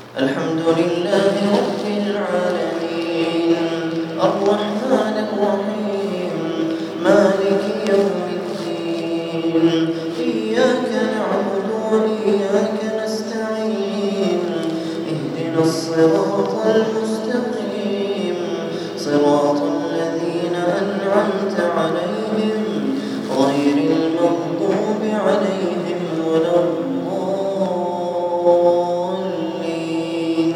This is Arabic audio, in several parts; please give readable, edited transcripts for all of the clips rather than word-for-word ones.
الحمد لله رب العالمين الرحمن الرحيم مالك يوم الدين إياك نعبد وإياك نستعين اهدنا الصراط المستقيم صراط الذين أنعمت عليهم غير المغضوب عليهم ولا الضالين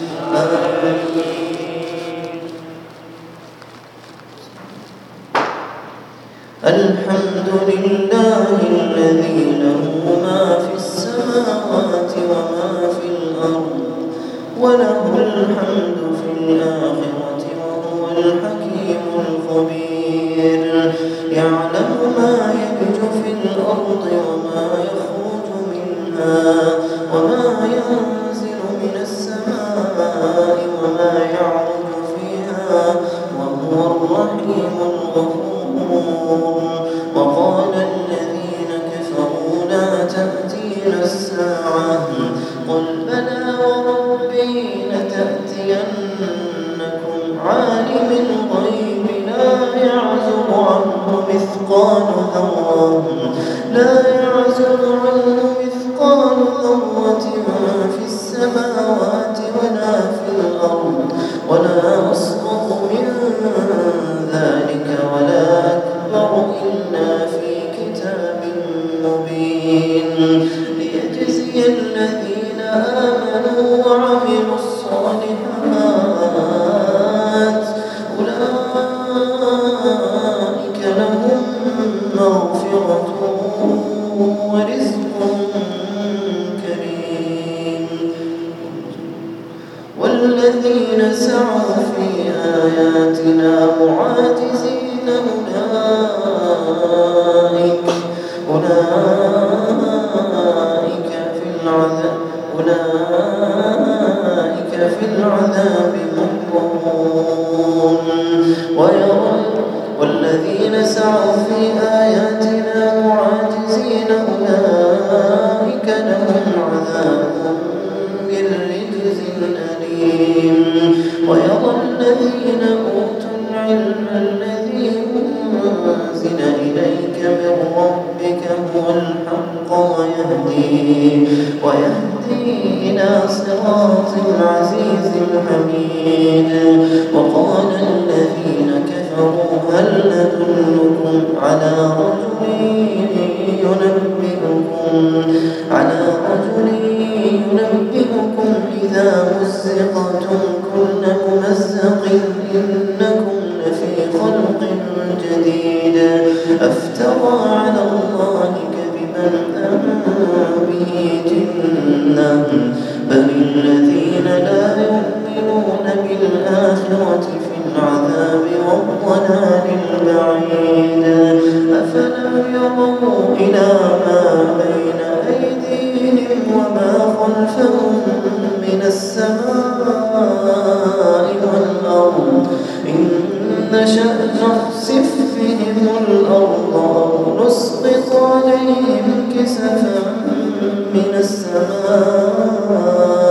الحمد لله الذي له ما في السماوات وما في الأرض وله الحمد في الآخرة وهو الحكيم الخبير يعلم ما يلج في الأرض وما يخرج منها وما ينزل من السماء وما يعرج فيها وهو الرحيم الغفور وقال الذين كفروا لا تأتينا الساعة قل بلى وربي لتأتينكم عالم الغيب لا يعزب عنه مثقال ذرة في السماوات ولا في الأرض ولا أصغر من ذلك ولا أكبر إلا في كتاب مبين ليجزي الذين آمنوا وعملوا الصالحات أولئك لهم مغفرة ورزق كريم والذين سعوا في آياتنا معاجزين أولئك في العذاب محضرون والذين سعوا في آياتنا معاجزين أولئك لهم عذاب من رجز أليم ويرى الذين أوتوا العلم الذي أنزل إليك من ربك هو الحق ويهدي إلى صراط العزيز الحميد وقال الذين كفروا هل ندلكم على رجل ينبئكم إذا مزقتم كل ممزق إنكم لفي خلق جديد أفترى على الله كذبا أم به جنة بل الذين لا يؤمنون بالآخرة في العذاب والضلال البعيد أفلم يروا إلى ما بين أيديهم وما خلفهم من السماء والأرض إن نشأ نخسف بهم الأرض أو نسقط عليهم كسفا من السماء